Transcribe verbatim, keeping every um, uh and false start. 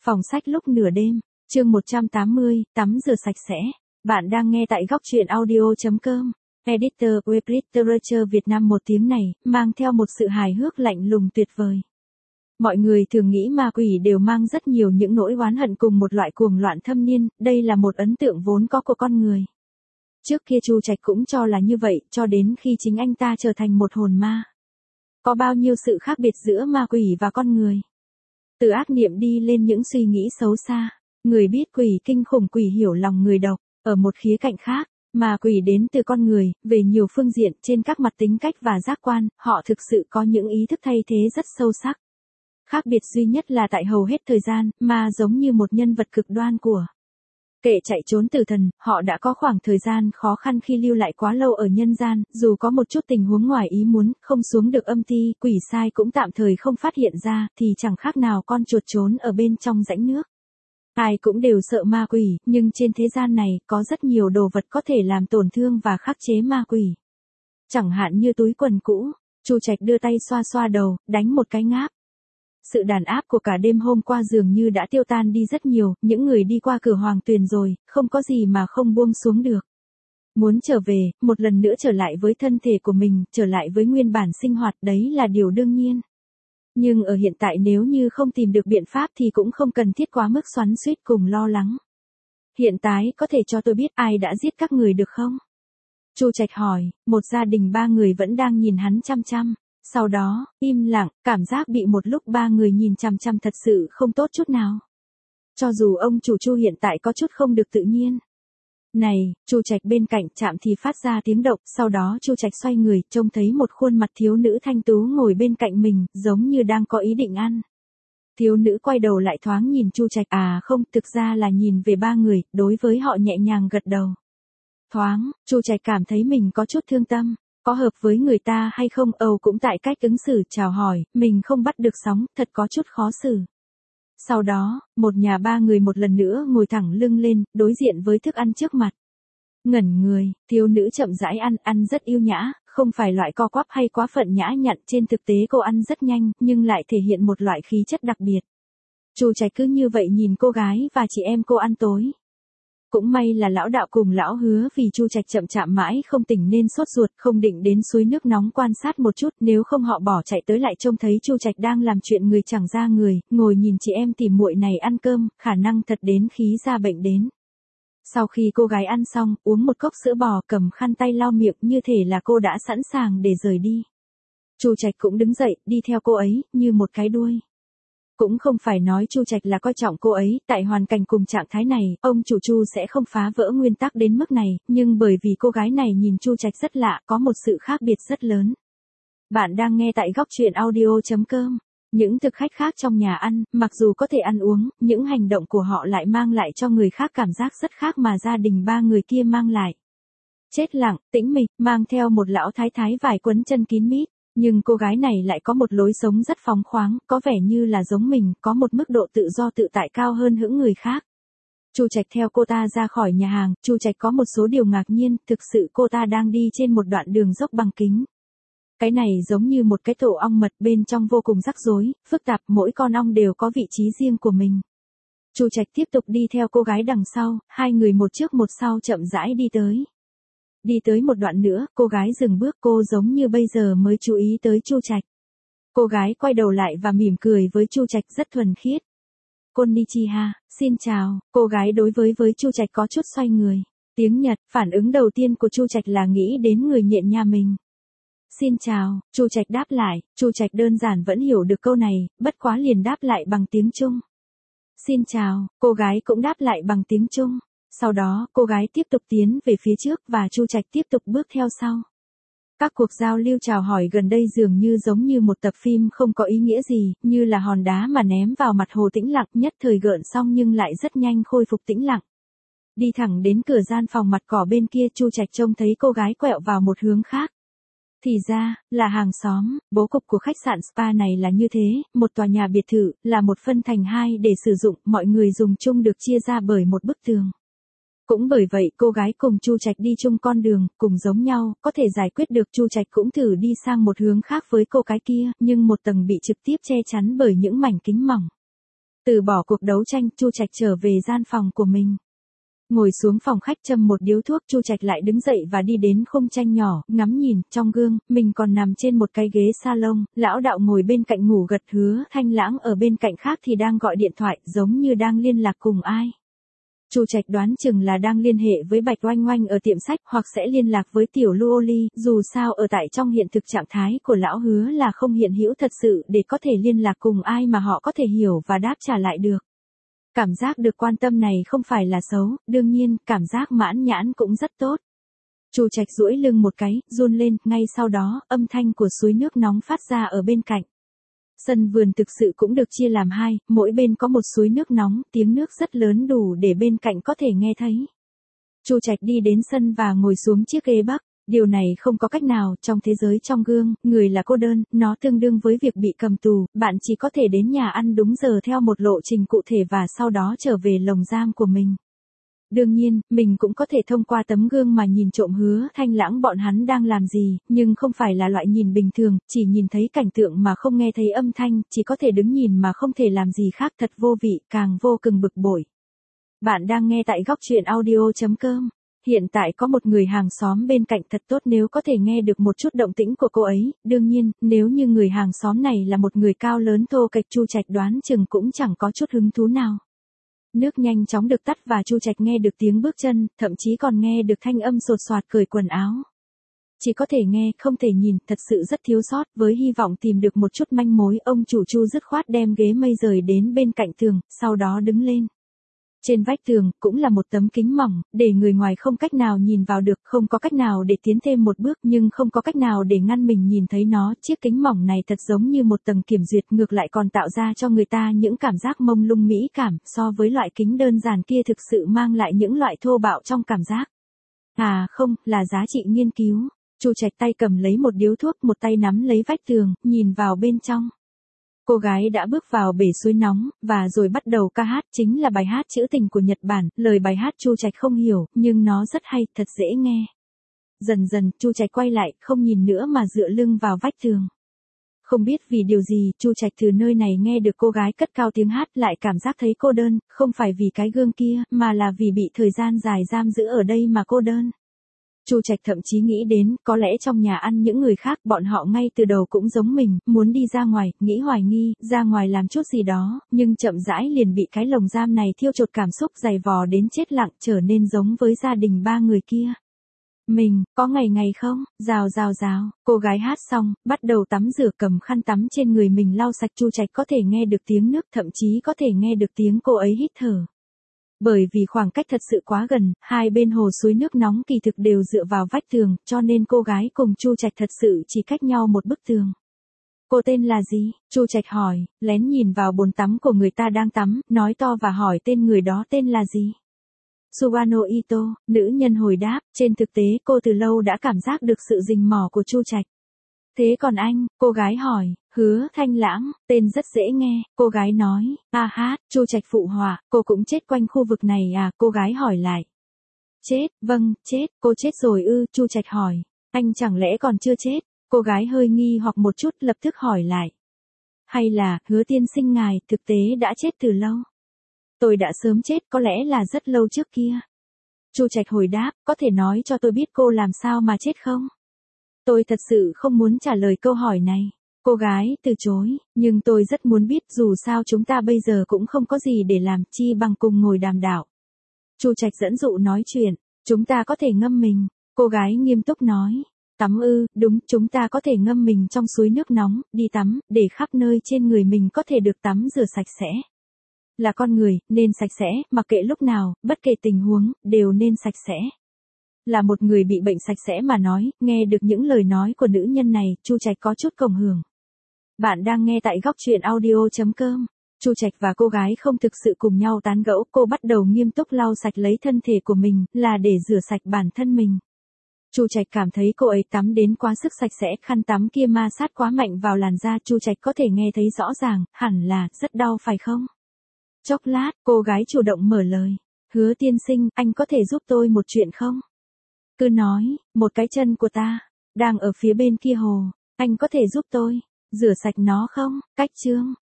Phòng sách lúc nửa đêm, chương một trăm tám mươi, tắm rửa sạch sẽ. Bạn đang nghe tại góc truyện audio chấm com. Editor Web Literature Việt Nam. Một tiếng này, mang theo một sự hài hước lạnh lùng tuyệt vời. Mọi người thường nghĩ ma quỷ đều mang rất nhiều những nỗi oán hận cùng một loại cuồng loạn thâm niên, đây là một ấn tượng vốn có của con người. Trước kia Chu Trạch cũng cho là như vậy, cho đến khi chính anh ta trở thành một hồn ma. Có bao nhiêu sự khác biệt giữa ma quỷ và con người. Từ ác niệm đi lên những suy nghĩ xấu xa, người biết quỷ kinh khủng, quỷ hiểu lòng người độc. Ở một khía cạnh khác, ma quỷ đến từ con người, về nhiều phương diện, trên các mặt tính cách và giác quan, họ thực sự có những ý thức thay thế rất sâu sắc. Khác biệt duy nhất là tại hầu hết thời gian, ma giống như một nhân vật cực đoan của kẻ chạy trốn từ thần, họ đã có khoảng thời gian khó khăn khi lưu lại quá lâu ở nhân gian, dù có một chút tình huống ngoài ý muốn, không xuống được âm ti, quỷ sai cũng tạm thời không phát hiện ra, thì chẳng khác nào con chuột trốn ở bên trong rãnh nước. Ai cũng đều sợ ma quỷ, nhưng trên thế gian này, có rất nhiều đồ vật có thể làm tổn thương và khắc chế ma quỷ. Chẳng hạn như túi quần cũ, Chu Trạch đưa tay xoa xoa đầu, đánh một cái ngáp. Sự đàn áp của cả đêm hôm qua dường như đã tiêu tan đi rất nhiều, những người đi qua cửa hoàng tuyền rồi, không có gì mà không buông xuống được. Muốn trở về, một lần nữa trở lại với thân thể của mình, trở lại với nguyên bản sinh hoạt, đấy là điều đương nhiên. Nhưng ở hiện tại nếu như không tìm được biện pháp thì cũng không cần thiết quá mức xoắn xuýt cùng lo lắng. Hiện tại có thể cho tôi biết ai đã giết các người được không? Chu Trạch hỏi, một gia đình ba người vẫn đang nhìn hắn chăm chăm. Sau đó, im lặng, cảm giác bị một lúc ba người nhìn chằm chằm thật sự không tốt chút nào. Cho dù ông chủ Chu hiện tại có chút không được tự nhiên. Này, Chu Trạch bên cạnh chạm thì phát ra tiếng động, sau đó Chu Trạch xoay người, trông thấy một khuôn mặt thiếu nữ thanh tú ngồi bên cạnh mình, giống như đang có ý định ăn. Thiếu nữ quay đầu lại thoáng nhìn Chu Trạch, à không, thực ra là nhìn về ba người, đối với họ nhẹ nhàng gật đầu. Thoáng, Chu Trạch cảm thấy mình có chút thương tâm. Có hợp với người ta hay không, Âu cũng tại cách ứng xử chào hỏi, mình không bắt được sóng, thật có chút khó xử. Sau đó, một nhà ba người một lần nữa ngồi thẳng lưng lên, đối diện với thức ăn trước mặt. Ngẩn người, thiếu nữ chậm rãi ăn, ăn rất yêu nhã, không phải loại co quắp hay quá phận nhã nhặn, trên thực tế cô ăn rất nhanh, nhưng lại thể hiện một loại khí chất đặc biệt. Chu Trạch cứ như vậy nhìn cô gái và chị em cô ăn tối. Cũng may là lão đạo cùng lão Hứa vì Chu Trạch chậm chạm mãi không tỉnh nên sốt ruột, không định đến suối nước nóng quan sát một chút, nếu không họ bỏ chạy tới lại trông thấy Chu Trạch đang làm chuyện người chẳng ra người, ngồi nhìn chị em tỉ muội này ăn cơm, khả năng thật đến khí ra bệnh đến. Sau khi cô gái ăn xong, uống một cốc sữa bò, cầm khăn tay lau miệng, như thể là cô đã sẵn sàng để rời đi. Chu Trạch cũng đứng dậy, đi theo cô ấy, như một cái đuôi. Cũng không phải nói Chu Trạch là coi trọng cô ấy, tại hoàn cảnh cùng trạng thái này, ông chủ Chu sẽ không phá vỡ nguyên tắc đến mức này, nhưng bởi vì cô gái này nhìn Chu Trạch rất lạ, có một sự khác biệt rất lớn. Bạn đang nghe tại góc truyện audio chấm com. Những thực khách khác trong nhà ăn, mặc dù có thể ăn uống, những hành động của họ lại mang lại cho người khác cảm giác rất khác mà gia đình ba người kia mang lại. Chết lặng, tĩnh mịch, mang theo một lão thái thái vải quấn chân kín mít. Nhưng cô gái này lại có một lối sống rất phóng khoáng, có vẻ như là giống mình, có một mức độ tự do tự tại cao hơn hững người khác. Chu Trạch theo cô ta ra khỏi nhà hàng, Chu Trạch có một số điều ngạc nhiên, thực sự cô ta đang đi trên một đoạn đường dốc bằng kính. Cái này giống như một cái tổ ong mật, bên trong vô cùng rắc rối, phức tạp, mỗi con ong đều có vị trí riêng của mình. Chu Trạch tiếp tục đi theo cô gái đằng sau, hai người một trước một sau chậm rãi đi tới. Đi tới một đoạn nữa, cô gái dừng bước, cô giống như bây giờ mới chú ý tới Chu Trạch. Cô gái quay đầu lại và mỉm cười với Chu Trạch rất thuần khiết. Konnichiwa, xin chào, cô gái đối với với Chu Trạch có chút xoay người. Tiếng Nhật, phản ứng đầu tiên của Chu Trạch là nghĩ đến người nhện nhà mình. Xin chào, Chu Trạch đáp lại, Chu Trạch đơn giản vẫn hiểu được câu này, bất quá liền đáp lại bằng tiếng Trung. Xin chào, cô gái cũng đáp lại bằng tiếng Trung. Sau đó, cô gái tiếp tục tiến về phía trước và Chu Trạch tiếp tục bước theo sau. Các cuộc giao lưu chào hỏi gần đây dường như giống như một tập phim không có ý nghĩa gì, như là hòn đá mà ném vào mặt hồ tĩnh lặng, nhất thời gợn xong nhưng lại rất nhanh khôi phục tĩnh lặng. Đi thẳng đến cửa gian phòng mặt cỏ bên kia, Chu Trạch trông thấy cô gái quẹo vào một hướng khác. Thì ra, là hàng xóm, bố cục của khách sạn spa này là như thế, một tòa nhà biệt thự, là một phân thành hai để sử dụng, mọi người dùng chung được chia ra bởi một bức tường. Cũng bởi vậy cô gái cùng Chu Trạch đi chung con đường, cùng giống nhau, có thể giải quyết được. Chu Trạch cũng thử đi sang một hướng khác với cô cái kia, nhưng một tầng bị trực tiếp che chắn bởi những mảnh kính mỏng. Từ bỏ cuộc đấu tranh, Chu Trạch trở về gian phòng của mình. Ngồi xuống phòng khách châm một điếu thuốc, Chu Trạch lại đứng dậy và đi đến khung tranh nhỏ, ngắm nhìn, trong gương, mình còn nằm trên một cái ghế salon, lão đạo ngồi bên cạnh ngủ gật, Hứa Thanh Lãng ở bên cạnh khác thì đang gọi điện thoại, giống như đang liên lạc cùng ai. Chu Trạch đoán chừng là đang liên hệ với Bạch Oanh Oanh ở tiệm sách, hoặc sẽ liên lạc với Tiểu Lu Ô Ly, dù sao ở tại trong hiện thực trạng thái của lão Hứa là không hiện hữu thật sự để có thể liên lạc cùng ai mà họ có thể hiểu và đáp trả lại được. Cảm giác được quan tâm này không phải là xấu, đương nhiên, cảm giác mãn nhãn cũng rất tốt. Chu Trạch duỗi lưng một cái, run lên, ngay sau đó, âm thanh của suối nước nóng phát ra ở bên cạnh. Sân vườn thực sự cũng được chia làm hai, mỗi bên có một suối nước nóng, tiếng nước rất lớn đủ để bên cạnh có thể nghe thấy. Chu Trạch đi đến sân và ngồi xuống chiếc ghế bắc. Điều này không có cách nào, trong thế giới trong gương, người là cô đơn, nó tương đương với việc bị cầm tù, bạn chỉ có thể đến nhà ăn đúng giờ theo một lộ trình cụ thể và sau đó trở về lồng giam của mình. Đương nhiên, mình cũng có thể thông qua tấm gương mà nhìn trộm Hứa Thanh Lãng bọn hắn đang làm gì, nhưng không phải là loại nhìn bình thường, chỉ nhìn thấy cảnh tượng mà không nghe thấy âm thanh, chỉ có thể đứng nhìn mà không thể làm gì khác, thật vô vị, càng vô cùng bực bội. Bạn đang nghe tại góc truyện audio chấm com. Hiện tại có một người hàng xóm bên cạnh thật tốt nếu có thể nghe được một chút động tĩnh của cô ấy, đương nhiên, nếu như người hàng xóm này là một người cao lớn thô kệch, Chu Trạch đoán chừng cũng chẳng có chút hứng thú nào. Nước nhanh chóng được tắt và Chu Trạch nghe được tiếng bước chân, thậm chí còn nghe được thanh âm sột soạt cởi quần áo. Chỉ có thể nghe, không thể nhìn, thật sự rất thiếu sót, với hy vọng tìm được một chút manh mối, ông chủ Chu dứt khoát đem ghế mây rời đến bên cạnh tường, sau đó đứng lên. Trên vách tường, cũng là một tấm kính mỏng, để người ngoài không cách nào nhìn vào được, không có cách nào để tiến thêm một bước nhưng không có cách nào để ngăn mình nhìn thấy nó. Chiếc kính mỏng này thật giống như một tầng kiểm duyệt, ngược lại còn tạo ra cho người ta những cảm giác mông lung mỹ cảm, so với loại kính đơn giản kia thực sự mang lại những loại thô bạo trong cảm giác. À không, là giá trị nghiên cứu. Chu Trạch tay cầm lấy một điếu thuốc, một tay nắm lấy vách tường, nhìn vào bên trong. Cô gái đã bước vào bể suối nóng, và rồi bắt đầu ca hát, chính là bài hát trữ tình của Nhật Bản, lời bài hát Chu Trạch không hiểu, nhưng nó rất hay, thật dễ nghe. Dần dần, Chu Trạch quay lại, không nhìn nữa mà dựa lưng vào vách tường. Không biết vì điều gì, Chu Trạch từ nơi này nghe được cô gái cất cao tiếng hát, lại cảm giác thấy cô đơn, không phải vì cái gương kia, mà là vì bị thời gian dài giam giữ ở đây mà cô đơn. Chu Trạch thậm chí nghĩ đến, có lẽ trong nhà ăn những người khác, bọn họ ngay từ đầu cũng giống mình, muốn đi ra ngoài, nghĩ hoài nghi, ra ngoài làm chút gì đó, nhưng chậm rãi liền bị cái lồng giam này thiêu chột cảm xúc, dày vò đến chết lặng, trở nên giống với gia đình ba người kia. Mình, có ngày ngày không, rào rào rào, cô gái hát xong, bắt đầu tắm rửa, cầm khăn tắm trên người mình lau sạch. Chu Trạch có thể nghe được tiếng nước, thậm chí có thể nghe được tiếng cô ấy hít thở. Bởi vì khoảng cách thật sự quá gần, hai bên hồ suối nước nóng kỳ thực đều dựa vào vách tường, cho nên cô gái cùng Chu Trạch thật sự chỉ cách nhau một bức tường. Cô tên là gì? Chu Trạch hỏi, lén nhìn vào bồn tắm của người ta đang tắm, nói to và hỏi tên người đó tên là gì? Sugano Ito, nữ nhân hồi đáp, trên thực tế cô từ lâu đã cảm giác được sự rình mò của Chu Trạch. Thế còn anh, cô gái hỏi, Hứa Thanh Lãng, tên rất dễ nghe, cô gái nói, a hát, Chu Trạch phụ họa, cô cũng chết quanh khu vực này à, cô gái hỏi lại. Chết, vâng, chết, cô chết rồi ư, Chu Trạch hỏi, anh chẳng lẽ còn chưa chết, cô gái hơi nghi hoặc một chút lập tức hỏi lại. Hay là, Hứa tiên sinh ngài, thực tế đã chết từ lâu. Tôi đã sớm chết, có lẽ là rất lâu trước kia. Chu Trạch hồi đáp, có thể nói cho tôi biết cô làm sao mà chết không? Tôi thật sự không muốn trả lời câu hỏi này. Cô gái từ chối, nhưng tôi rất muốn biết, dù sao chúng ta bây giờ cũng không có gì để làm, chi bằng cùng ngồi đàm đạo. Chu Trạch dẫn dụ nói chuyện, chúng ta có thể ngâm mình. Cô gái nghiêm túc nói, tắm ư, đúng, chúng ta có thể ngâm mình trong suối nước nóng, đi tắm, để khắp nơi trên người mình có thể được tắm rửa sạch sẽ. Là con người, nên sạch sẽ, mặc kệ lúc nào, bất kể tình huống, đều nên sạch sẽ. Là một người bị bệnh sạch sẽ mà nói, nghe được những lời nói của nữ nhân này, Chu Trạch có chút cộng hưởng. Bạn đang nghe tại góc truyện audio chấm com. Chu Trạch và cô gái không thực sự cùng nhau tán gẫu, cô bắt đầu nghiêm túc lau sạch lấy thân thể của mình, là để rửa sạch bản thân mình. Chu Trạch cảm thấy cô ấy tắm đến quá sức sạch sẽ, khăn tắm kia ma sát quá mạnh vào làn da, Chu Trạch có thể nghe thấy rõ ràng, hẳn là, rất đau phải không? Chốc lát, cô gái chủ động mở lời. Hứa tiên sinh, anh có thể giúp tôi một chuyện không? Cứ nói, một cái chân của ta, đang ở phía bên kia hồ, anh có thể giúp tôi, rửa sạch nó không? Cách chương.